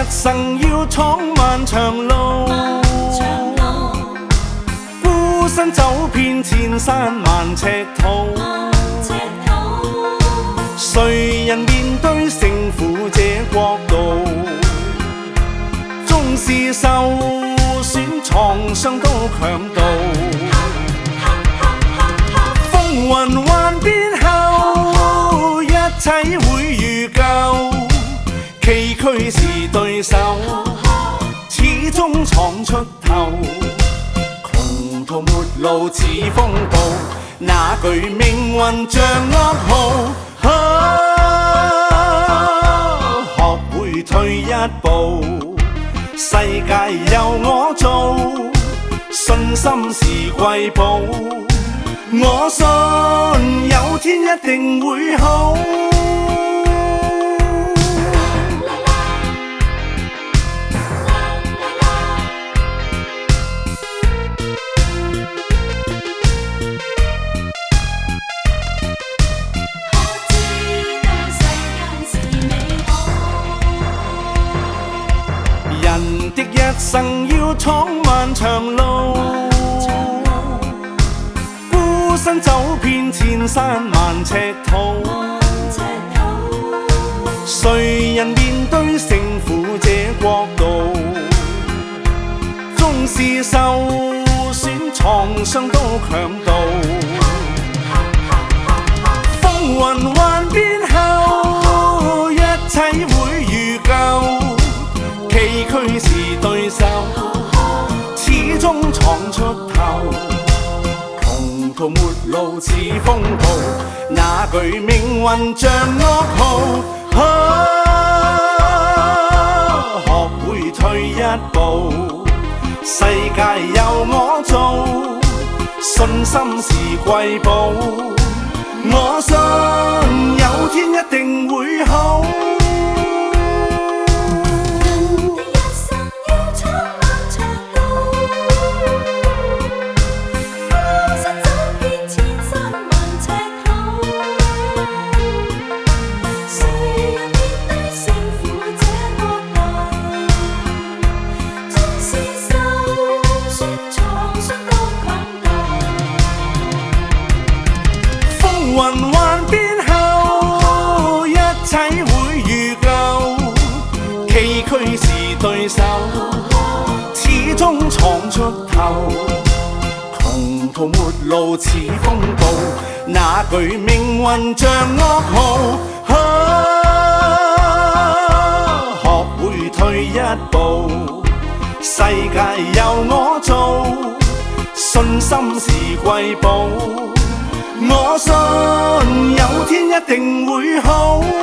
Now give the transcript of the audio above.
生要闖漫長路，孤身走遍千山萬尺土。誰人面對勝負這國度？縱是受損創傷都強渡。風雲幻變後，一切會如舊。崎嶇是對手，始終闖出頭。窮途末路似風暴，那句命運像噩耗。學會退一步，世界由我做，信心是瑰寶。我信有天一定會好。人的一生要闖漫長路，孤身走遍千山萬尺土。誰人面對勝負這國度？縱是受損創傷都強渡。風雲幻變後，一切會如舊。崎嶇是對手，始終闖出頭。窮途末路似風暴，那句命運像噩耗。學會退一步，世界由我做，信心是瑰寶。我信有天一定會好。風雲幻變後，一切會如舊。崎嶇是對手，始終闖出頭。窮途末路似風暴，那句命運像噩耗。學會退一步，世界由我做，信心是瑰寶。我信有天一定會好。